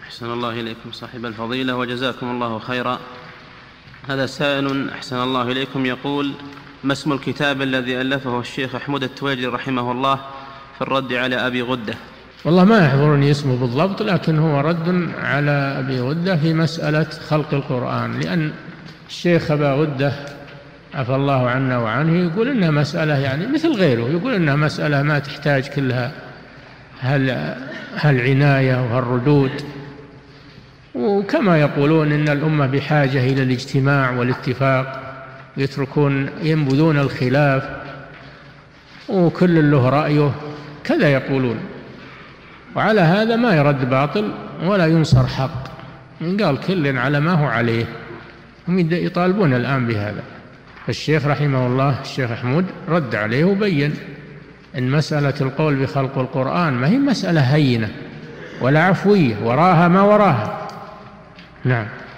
أحسن الله إليكم صاحب الفضيلة وجزاكم الله خيرا. هذا سائل أحسن الله إليكم يقول: ما اسم الكتاب الذي ألفه الشيخ أحمد التويجري رحمه الله في الرد على أبي غدة؟ والله ما يحضرني اسمه بالضبط، لكن هو رد على أبي غدة في مسألة خلق القرآن، لأن الشيخ أبا غدة عفى الله عنا وعنه يقول إنها مسألة يعني مثل غيره، يقول إنها مسألة ما تحتاج كلها هالعناية وهالردود، وكما يقولون إن الأمة بحاجة إلى الاجتماع والاتفاق، ينبذون الخلاف وكل له رأيه، كذا يقولون. وعلى هذا ما يرد باطل ولا ينصر حق، من قال كل على ما هو عليه، هم يطالبون الآن بهذا. فالشيخ رحمه الله الشيخ أحمد رد عليه وبين إن مسألة القول بخلق القرآن ما هي مسألة هينة ولا عفوية، وراها ما وراها. نعم.